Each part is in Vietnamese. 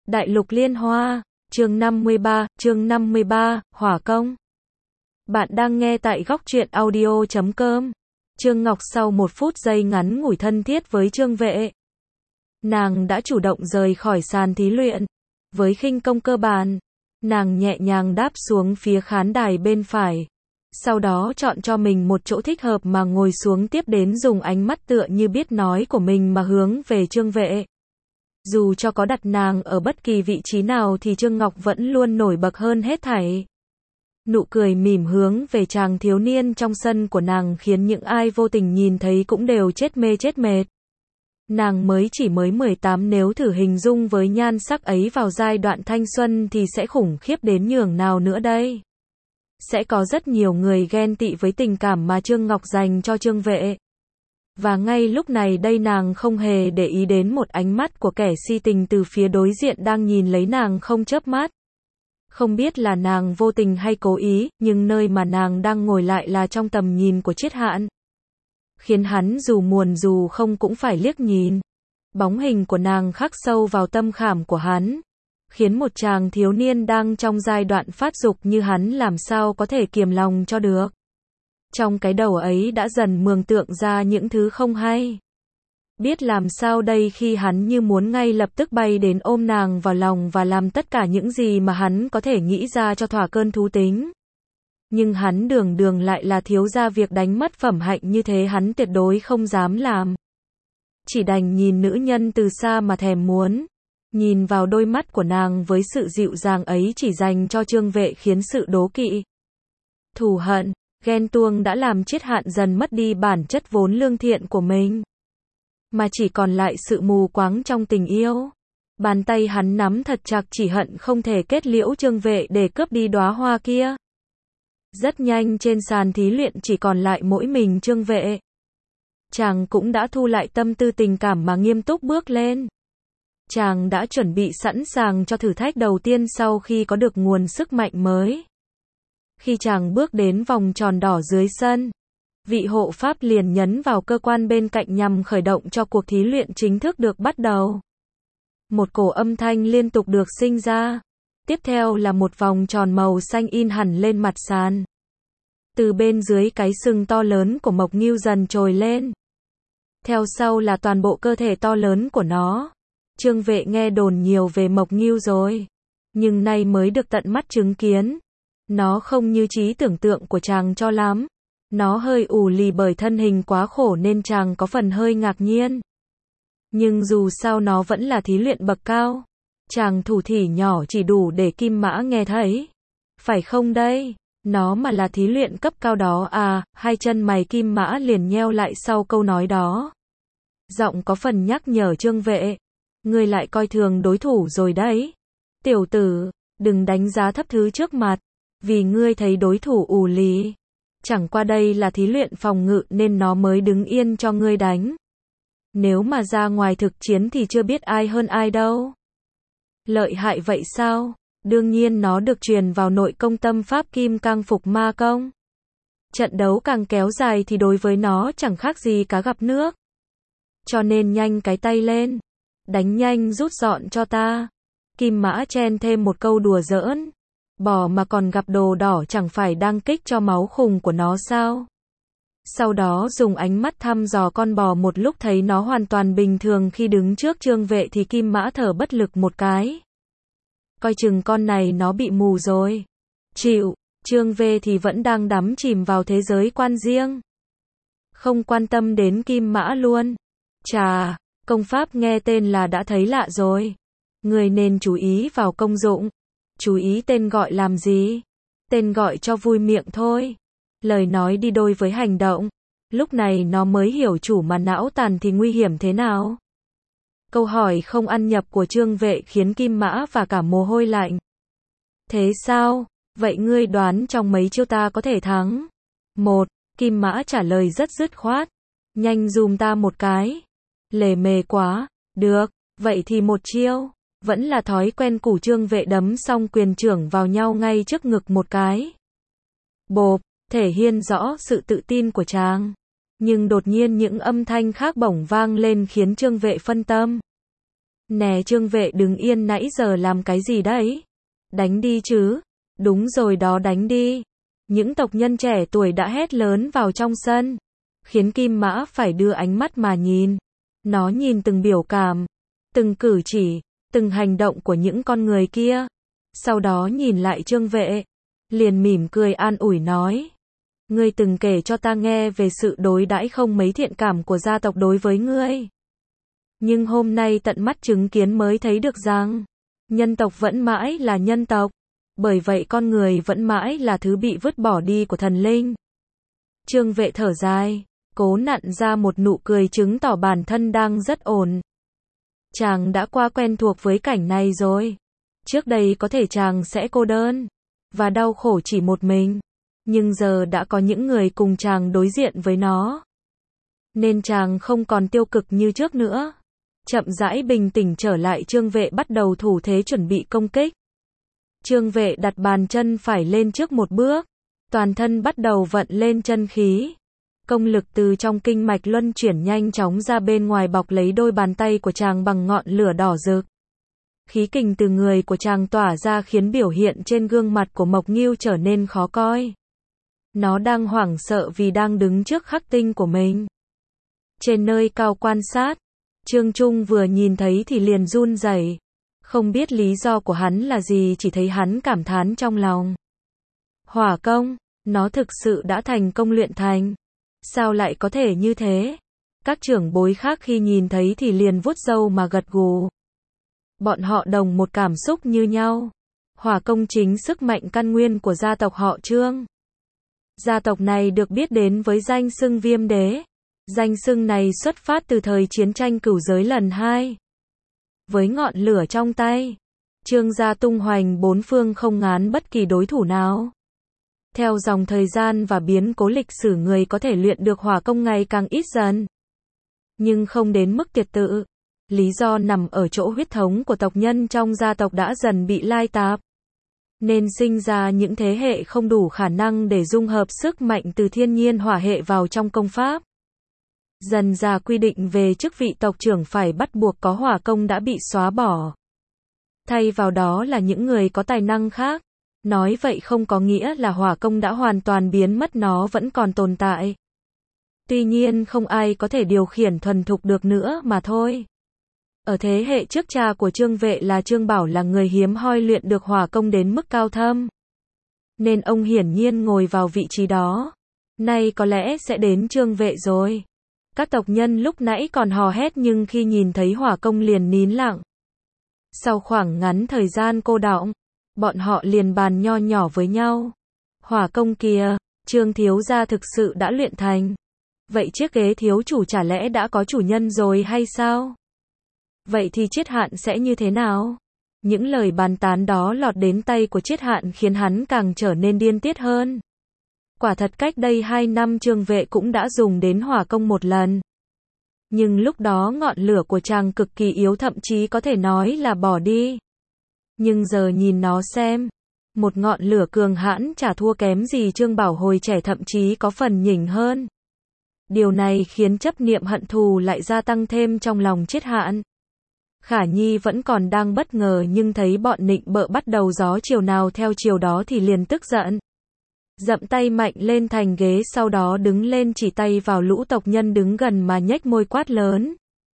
Đại lục liên hoa, chương 53, hỏa công. Bạn đang nghe tại góc truyện audio.com. Trương Ngọc sau một phút giây ngắn ngủi thân thiết với Trương Vệ. Nàng đã chủ động rời khỏi sàn thí luyện. Với khinh công cơ bản, nàng nhẹ nhàng đáp xuống phía khán đài bên phải. Sau đó chọn cho mình một chỗ thích hợp mà ngồi xuống, tiếp đến dùng ánh mắt tựa như biết nói của mình mà hướng về Trương Vệ. Dù cho có đặt nàng ở bất kỳ vị trí nào thì Trương Ngọc vẫn luôn nổi bật hơn hết thảy. Nụ cười mỉm hướng về chàng thiếu niên trong sân của nàng khiến những ai vô tình nhìn thấy cũng đều chết mê chết mệt. Nàng chỉ mới 18, nếu thử hình dung với nhan sắc ấy vào giai đoạn thanh xuân thì sẽ khủng khiếp đến nhường nào nữa đây. Sẽ có rất nhiều người ghen tị với tình cảm mà Trương Ngọc dành cho Trương Vệ. Và ngay lúc này đây nàng không hề để ý đến một ánh mắt của kẻ si tình từ phía đối diện đang nhìn lấy nàng không chớp mắt. Không biết là nàng vô tình hay cố ý, nhưng nơi mà nàng đang ngồi lại là trong tầm nhìn của Triết Hạn. Khiến hắn dù muộn dù không cũng phải liếc nhìn. Bóng hình của nàng khắc sâu vào tâm khảm của hắn. Khiến một chàng thiếu niên đang trong giai đoạn phát dục như hắn làm sao có thể kiềm lòng cho được. Trong cái đầu ấy đã dần mường tượng ra những thứ không hay. Biết làm sao đây khi hắn như muốn ngay lập tức bay đến ôm nàng vào lòng và làm tất cả những gì mà hắn có thể nghĩ ra cho thỏa cơn thú tính. Nhưng hắn đường lại là thiếu gia, việc đánh mất phẩm hạnh như thế hắn tuyệt đối không dám làm. Chỉ đành nhìn nữ nhân từ xa mà thèm muốn. Nhìn vào đôi mắt của nàng với sự dịu dàng ấy chỉ dành cho Trương Vệ khiến sự đố kỵ, thù hận, ghen tuông đã làm Triết Hạn dần mất đi bản chất vốn lương thiện của mình. Mà chỉ còn lại sự mù quáng trong tình yêu. Bàn tay hắn nắm thật chặt, chỉ hận không thể kết liễu Trương Vệ để cướp đi đóa hoa kia. Rất nhanh trên sàn thí luyện chỉ còn lại mỗi mình Trương Vệ. Chàng cũng đã thu lại tâm tư tình cảm mà nghiêm túc bước lên. Chàng đã chuẩn bị sẵn sàng cho thử thách đầu tiên sau khi có được nguồn sức mạnh mới. Khi chàng bước đến vòng tròn đỏ dưới sân, vị hộ pháp liền nhấn vào cơ quan bên cạnh nhằm khởi động cho cuộc thí luyện chính thức được bắt đầu. Một cổ âm thanh liên tục được sinh ra. Tiếp theo là một vòng tròn màu xanh in hẳn lên mặt sàn. Từ bên dưới cái sừng to lớn của Mộc Ngưu dần trồi lên. Theo sau là toàn bộ cơ thể to lớn của nó. Trương Vệ nghe đồn nhiều về Mộc Ngưu rồi, nhưng nay mới được tận mắt chứng kiến. Nó không như trí tưởng tượng của chàng cho lắm. Nó hơi ù lì bởi thân hình quá khổ nên chàng có phần hơi ngạc nhiên. Nhưng dù sao nó vẫn là thí luyện bậc cao. Chàng thủ thỉ nhỏ chỉ đủ để Kim Mã nghe thấy. Phải không đây? Nó mà là thí luyện cấp cao đó à? Hai chân mày Kim Mã liền nheo lại sau câu nói đó. Giọng có phần nhắc nhở Trương Vệ. Ngươi lại coi thường đối thủ rồi đấy. Tiểu tử, đừng đánh giá thấp thứ trước mặt. Vì ngươi thấy đối thủ ù lì. Chẳng qua đây là thí luyện phòng ngự nên nó mới đứng yên cho ngươi đánh. Nếu mà ra ngoài thực chiến thì chưa biết ai hơn ai đâu. Lợi hại vậy sao? Đương nhiên nó được truyền vào nội công tâm pháp Kim Cang Phục Ma Công. Trận đấu càng kéo dài thì đối với nó chẳng khác gì cá gặp nước. Cho nên nhanh cái tay lên. Đánh nhanh rút gọn cho ta. Kim Mã chen thêm một câu đùa giỡn. Bò mà còn gặp đồ đỏ chẳng phải đang kích cho máu khùng của nó sao? Sau đó dùng ánh mắt thăm dò con bò một lúc thấy nó hoàn toàn bình thường khi đứng trước Trương Vệ thì Kim Mã thở bất lực một cái. Coi chừng con này nó bị mù rồi. Chịu, Trương Vệ thì vẫn đang đắm chìm vào thế giới quan riêng. Không quan tâm đến Kim Mã luôn. Chà, công pháp nghe tên là đã thấy lạ rồi. Người nên chú ý vào công dụng. Chú ý tên gọi làm gì? Tên gọi cho vui miệng thôi. Lời nói đi đôi với hành động. Lúc này nó mới hiểu chủ mà não tàn thì nguy hiểm thế nào. Câu hỏi không ăn nhập của Trương Vệ khiến Kim Mã và cả mồ hôi lạnh. Thế sao? Vậy ngươi đoán trong mấy chiêu ta có thể thắng? Một, Kim Mã trả lời rất dứt khoát. Nhanh dùm ta một cái. Lề mề quá. Được, vậy thì một chiêu. Vẫn là thói quen cũ, Trương Vệ đấm xong quyền trưởng vào nhau ngay trước ngực một cái. Bộp, thể hiện rõ sự tự tin của chàng. Nhưng đột nhiên những âm thanh khác bỗng vang lên khiến Trương Vệ phân tâm. Nè Trương Vệ đứng yên nãy giờ làm cái gì đấy? Đánh đi chứ. Đúng rồi đó, đánh đi. Những tộc nhân trẻ tuổi đã hét lớn vào trong sân, khiến Kim Mã phải đưa ánh mắt mà nhìn. Nó nhìn từng biểu cảm, từng cử chỉ, từng hành động của những con người kia. Sau đó nhìn lại Trương Vệ, liền mỉm cười an ủi nói: Ngươi từng kể cho ta nghe về sự đối đãi không mấy thiện cảm của gia tộc đối với ngươi. Nhưng hôm nay tận mắt chứng kiến mới thấy được rằng, nhân tộc vẫn mãi là nhân tộc. Bởi vậy con người vẫn mãi là thứ bị vứt bỏ đi của thần linh. Trương Vệ thở dài, cố nặn ra một nụ cười chứng tỏ bản thân đang rất ổn. Chàng đã qua quen thuộc với cảnh này rồi. Trước đây có thể chàng sẽ cô đơn và đau khổ chỉ một mình, nhưng giờ đã có những người cùng chàng đối diện với nó, nên chàng không còn tiêu cực như trước nữa. Chậm rãi bình tĩnh trở lại, Trương Vệ bắt đầu thủ thế chuẩn bị công kích. Trương Vệ đặt bàn chân phải lên trước một bước, toàn thân bắt đầu vận lên chân khí. Công lực từ trong kinh mạch luân chuyển nhanh chóng ra bên ngoài, bọc lấy đôi bàn tay của chàng bằng ngọn lửa đỏ rực. Khí kình từ người của chàng tỏa ra khiến biểu hiện trên gương mặt của Mộc Ngưu trở nên khó coi. Nó đang hoảng sợ vì đang đứng trước khắc tinh của mình. Trên nơi cao quan sát, Trương Trung vừa nhìn thấy thì liền run rẩy. Không biết lý do của hắn là gì, chỉ thấy hắn cảm thán trong lòng. Hỏa công, nó thực sự đã thành công luyện thành. Sao lại có thể như thế? Các trưởng bối khác khi nhìn thấy thì liền vuốt râu mà gật gù. Bọn họ đồng một cảm xúc như nhau. Hỏa công chính sức mạnh căn nguyên của gia tộc họ Trương. Gia tộc này được biết đến với danh xưng Viêm Đế. Danh xưng này xuất phát từ thời chiến tranh cửu giới lần 2. Với ngọn lửa trong tay, Trương gia tung hoành bốn phương không ngán bất kỳ đối thủ nào. Theo dòng thời gian và biến cố lịch sử, người có thể luyện được hỏa công ngày càng ít dần, nhưng không đến mức tuyệt tự. Lý do nằm ở chỗ huyết thống của tộc nhân trong gia tộc đã dần bị lai tạp, nên sinh ra những thế hệ không đủ khả năng để dung hợp sức mạnh từ thiên nhiên hỏa hệ vào trong công pháp. Dần ra quy định về chức vị tộc trưởng phải bắt buộc có hỏa công đã bị xóa bỏ. Thay vào đó là những người có tài năng khác. Nói vậy không có nghĩa là hỏa công đã hoàn toàn biến mất, nó vẫn còn tồn tại. Tuy nhiên không ai có thể điều khiển thuần thục được nữa mà thôi. Ở thế hệ trước, cha của Trương Vệ là Trương Bảo là người hiếm hoi luyện được hỏa công đến mức cao thâm, nên ông hiển nhiên ngồi vào vị trí đó. Nay có lẽ sẽ đến Trương Vệ rồi. Các tộc nhân lúc nãy còn hò hét nhưng khi nhìn thấy hỏa công liền nín lặng. Sau khoảng ngắn thời gian cô đọng, bọn họ liền bàn nho nhỏ với nhau. Hỏa công kìa, Trương thiếu gia thực sự đã luyện thành. Vậy chiếc ghế thiếu chủ chả lẽ đã có chủ nhân rồi hay sao? Vậy thì Triết Hạn sẽ như thế nào? Những lời bàn tán đó lọt đến tay của Triết Hạn khiến hắn càng trở nên điên tiết hơn. Quả thật cách đây 2 năm Trương Vệ cũng đã dùng đến hỏa công một lần. Nhưng lúc đó ngọn lửa của chàng cực kỳ yếu, thậm chí có thể nói là bỏ đi. Nhưng giờ nhìn nó xem, một ngọn lửa cường hãn chả thua kém gì Trương Bảo hồi trẻ, thậm chí có phần nhỉnh hơn. Điều này khiến chấp niệm hận thù lại gia tăng thêm trong lòng Triết Hạn. Khả Nhi vẫn còn đang bất ngờ nhưng thấy bọn nịnh bợ bắt đầu gió chiều nào theo chiều đó thì liền tức giận. Dậm tay mạnh lên thành ghế, sau đó đứng lên chỉ tay vào lũ tộc nhân đứng gần mà nhếch môi quát lớn.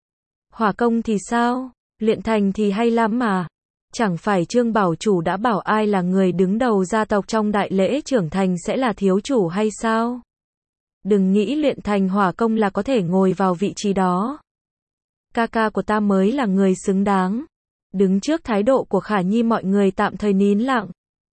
Hỏa công thì sao? Luyện thành thì hay lắm mà. Chẳng phải Trương Bảo chủ đã bảo ai là người đứng đầu gia tộc trong đại lễ trưởng thành sẽ là thiếu chủ hay sao? Đừng nghĩ luyện thành hỏa công là có thể ngồi vào vị trí đó. Ca ca của ta mới là người xứng đáng. Đứng trước thái độ của Khả Nhi, mọi người tạm thời nín lặng.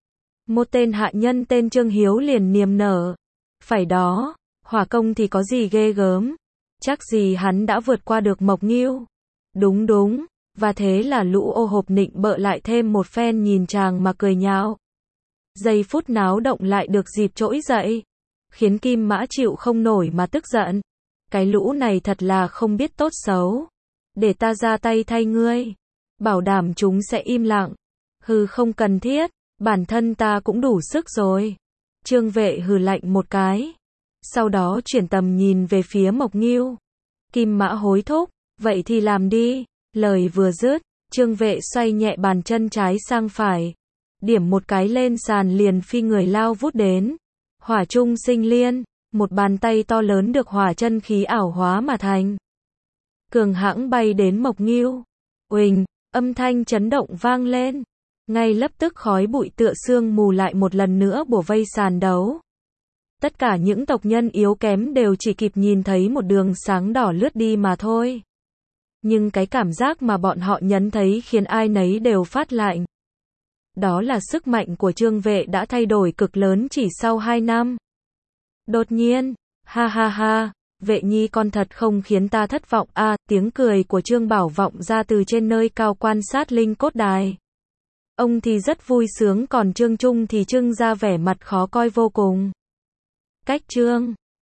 Một tên hạ nhân tên Trương Hiếu liền niềm nở. Phải đó, hỏa công thì có gì ghê gớm. Chắc gì hắn đã vượt qua được Mộc Ngưu. Đúng đúng, và thế là lũ ô hộp nịnh bợ lại thêm một phen nhìn chàng mà cười nhạo. Giây phút náo động lại được dịp trỗi dậy, khiến Kim Mã chịu không nổi mà tức giận. Cái lũ này thật là không biết tốt xấu. Để ta ra tay thay ngươi. Bảo đảm chúng sẽ im lặng. Hừ, không cần thiết. Bản thân ta cũng đủ sức rồi. Trương Vệ hừ lạnh một cái. Sau đó chuyển tầm nhìn về phía Mộc Ngưu. Kim Mã hối thúc. Vậy thì làm đi. Lời vừa dứt, Trương Vệ xoay nhẹ bàn chân trái sang phải, điểm một cái lên sàn liền phi người lao vút đến. Hỏa trung sinh liên, một bàn tay to lớn được hỏa chân khí ảo hóa mà thành. Cường hãng bay đến Mộc Ngưu. Uỳnh, âm thanh chấn động vang lên. Ngay lập tức khói bụi tựa sương mù lại một lần nữa bủa vây sàn đấu. Tất cả những tộc nhân yếu kém đều chỉ kịp nhìn thấy một đường sáng đỏ lướt đi mà thôi. Nhưng cái cảm giác mà bọn họ nhấn thấy khiến ai nấy đều phát lạnh. Đó là sức mạnh của Trương Vệ đã thay đổi cực lớn chỉ sau 2 năm. Đột nhiên, ha ha ha, Vệ nhi con thật không khiến ta thất vọng a, tiếng cười của Trương Bảo vọng ra từ trên nơi cao quan sát linh cốt đài. Ông thì rất vui sướng còn Trương Trung thì trưng ra vẻ mặt khó coi vô cùng. Cách Trương